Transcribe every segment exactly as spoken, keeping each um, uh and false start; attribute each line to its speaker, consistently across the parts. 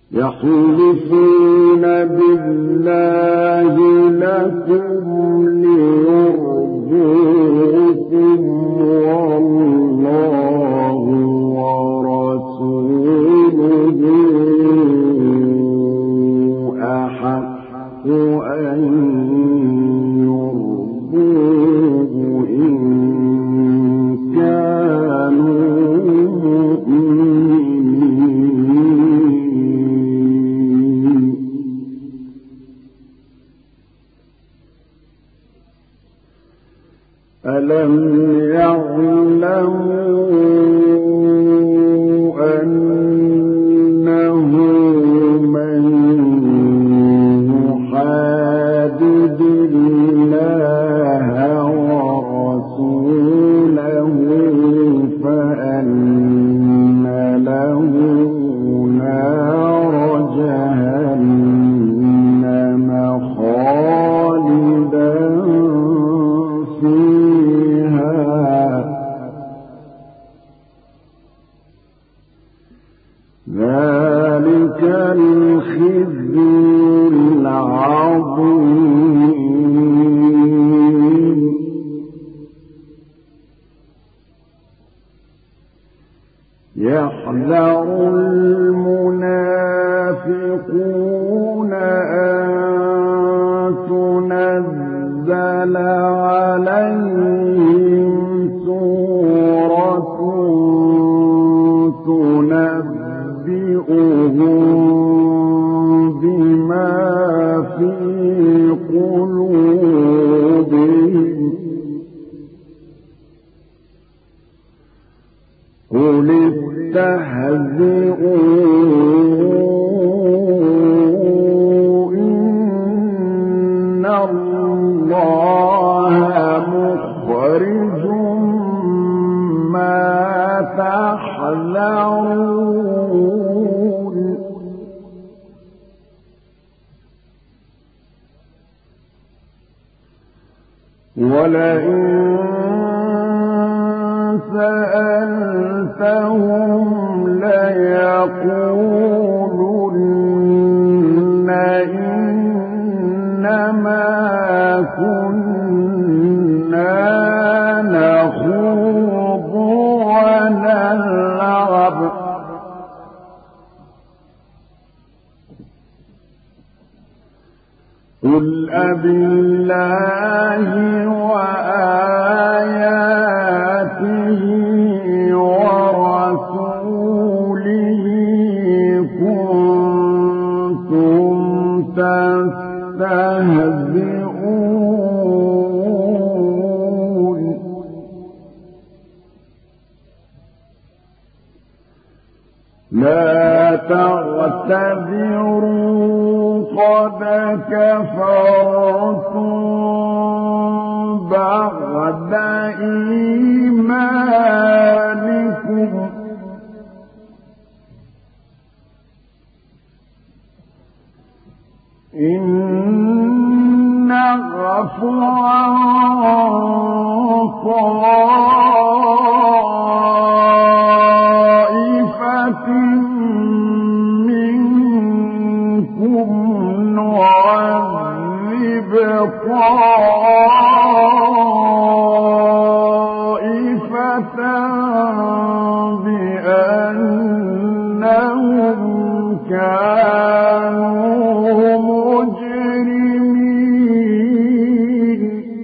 Speaker 1: يحلفون بالله لكم ليرضوكم والله ورسوله أحق أن يرضوه إن كانوا مؤمنين. ألم يعلموا أنه من يحادد الله ورسوله فأن له نار جهنم خالدا فيها ذلك الخزي العظيم. يحذر المنافقون أن تنزل عليهم سورة تنبئهم بما في قلوبهم قل استهزئوا إن الله مخرج ما تحذرون. ولئن سألتهم ليقولن إنما كنا نخوض ونلعب قل أبالله وآياته ورسوله كنتم تستهزئون. لا تعتذروا قد كفرتم بعد إيمانكم إن نعفو عن طائفة منكم نعذب طائفة بأنهم كانوا مجرمين.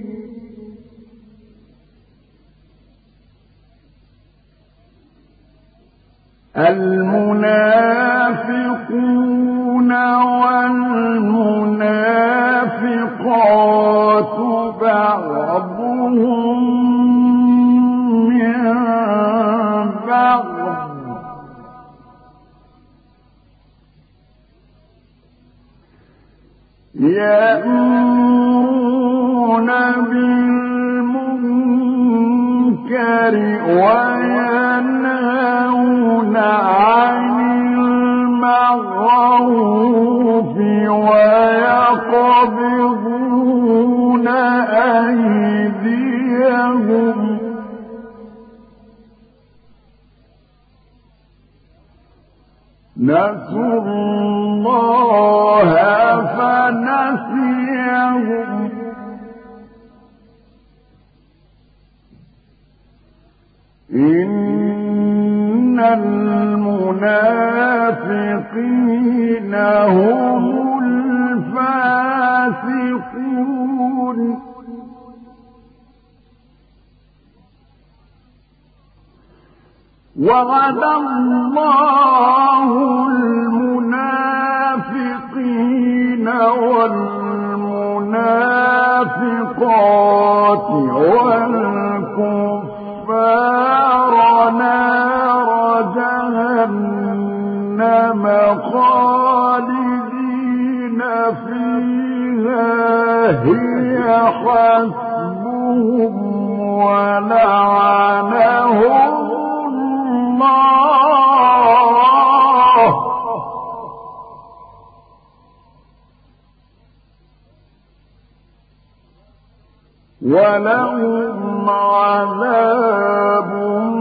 Speaker 1: المنافقون والمنافقات بعضهم من بعض يأمرون بالمنكر وينهون عن المعروف ويقبضون أيديهم نسوا الله فنسيهم إن المنافقين هم الفاسقون وعد الله المنافقين والمنافقات والكفار نار جهنم خالدين فيها هي حسبهم ولعنهم الله ولهم عذاب